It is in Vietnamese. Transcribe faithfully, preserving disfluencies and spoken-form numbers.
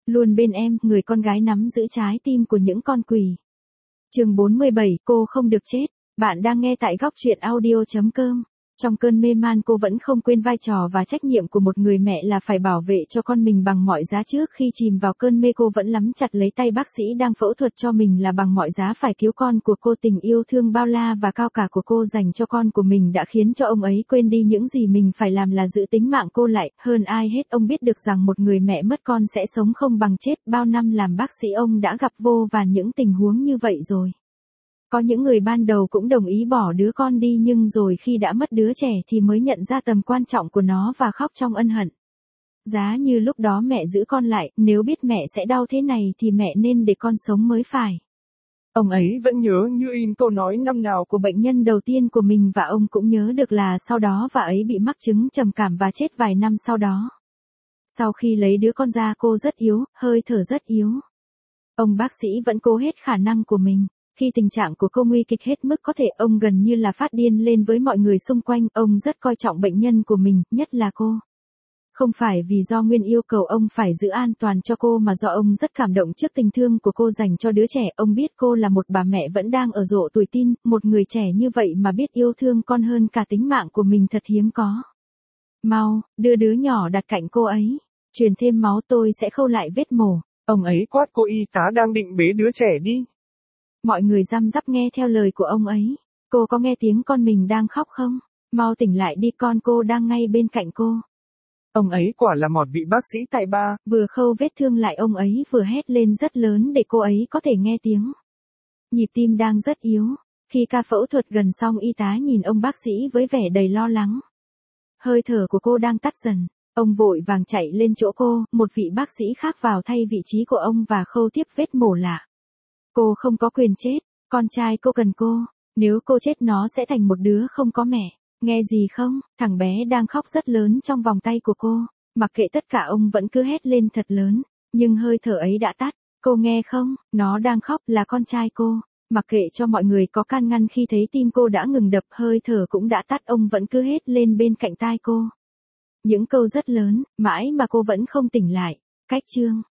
Luôn bên em, người con gái nắm giữ trái tim của những con quỷ. Chương bốn mươi bảy, cô không được chết. Bạn đang nghe tại góc truyện audio chấm com. Trong cơn mê man cô vẫn không quên vai trò và trách nhiệm của một người mẹ là phải bảo vệ cho con mình bằng mọi giá. Trước khi chìm vào cơn mê cô vẫn nắm chặt lấy tay bác sĩ đang phẫu thuật cho mình là bằng mọi giá phải cứu con của cô. Tình yêu thương bao la và cao cả của cô dành cho con của mình đã khiến cho ông ấy quên đi những gì mình phải làm là giữ tính mạng cô lại. Hơn ai hết ông biết được rằng một người mẹ mất con sẽ sống không bằng chết. Bao năm làm bác sĩ ông đã gặp vô vàn những tình huống như vậy rồi. Có những người ban đầu cũng đồng ý bỏ đứa con đi nhưng rồi khi đã mất đứa trẻ thì mới nhận ra tầm quan trọng của nó và khóc trong ân hận. Giá như lúc đó mẹ giữ con lại, nếu biết mẹ sẽ đau thế này thì mẹ nên để con sống mới phải. Ông ấy vẫn nhớ như in câu nói năm nào của bệnh nhân đầu tiên của mình và ông cũng nhớ được là sau đó bà ấy bị mắc chứng trầm cảm và chết vài năm sau đó. Sau khi lấy đứa con ra cô rất yếu, hơi thở rất yếu. Ông bác sĩ vẫn cố hết khả năng của mình. Khi tình trạng của cô nguy kịch hết mức có thể, ông gần như là phát điên lên với mọi người xung quanh. Ông rất coi trọng bệnh nhân của mình, nhất là cô. Không phải vì do Nguyên yêu cầu ông phải giữ an toàn cho cô mà do ông rất cảm động trước tình thương của cô dành cho đứa trẻ. Ông biết cô là một bà mẹ vẫn đang ở rộ tuổi teen, một người trẻ như vậy mà biết yêu thương con hơn cả tính mạng của mình thật hiếm có. Mau, đưa đứa nhỏ đặt cạnh cô ấy. Truyền thêm máu, tôi sẽ khâu lại vết mổ. Ông ấy quát cô y tá đang định bế đứa trẻ đi. Mọi người răm rắp nghe theo lời của ông ấy. Cô có nghe tiếng con mình đang khóc không? Mau tỉnh lại đi, con cô đang ngay bên cạnh cô. Ông ấy quả là một vị bác sĩ tài ba. Vừa khâu vết thương lại ông ấy vừa hét lên rất lớn để cô ấy có thể nghe tiếng. Nhịp tim đang rất yếu. Khi ca phẫu thuật gần xong y tá nhìn ông bác sĩ với vẻ đầy lo lắng. Hơi thở của cô đang tắt dần. Ông vội vàng chạy lên chỗ cô, một vị bác sĩ khác vào thay vị trí của ông và khâu tiếp vết mổ lạ. Cô không có quyền chết, con trai cô cần cô, nếu cô chết nó sẽ thành một đứa không có mẹ, nghe gì không? Thằng bé đang khóc rất lớn trong vòng tay của cô, mặc kệ tất cả ông vẫn cứ hét lên thật lớn, nhưng hơi thở ấy đã tắt, cô nghe không? Nó đang khóc là con trai cô, mặc kệ cho mọi người có can ngăn khi thấy tim cô đã ngừng đập, hơi thở cũng đã tắt, ông vẫn cứ hét lên bên cạnh tai cô. Những câu rất lớn, mãi mà cô vẫn không tỉnh lại. Cách chương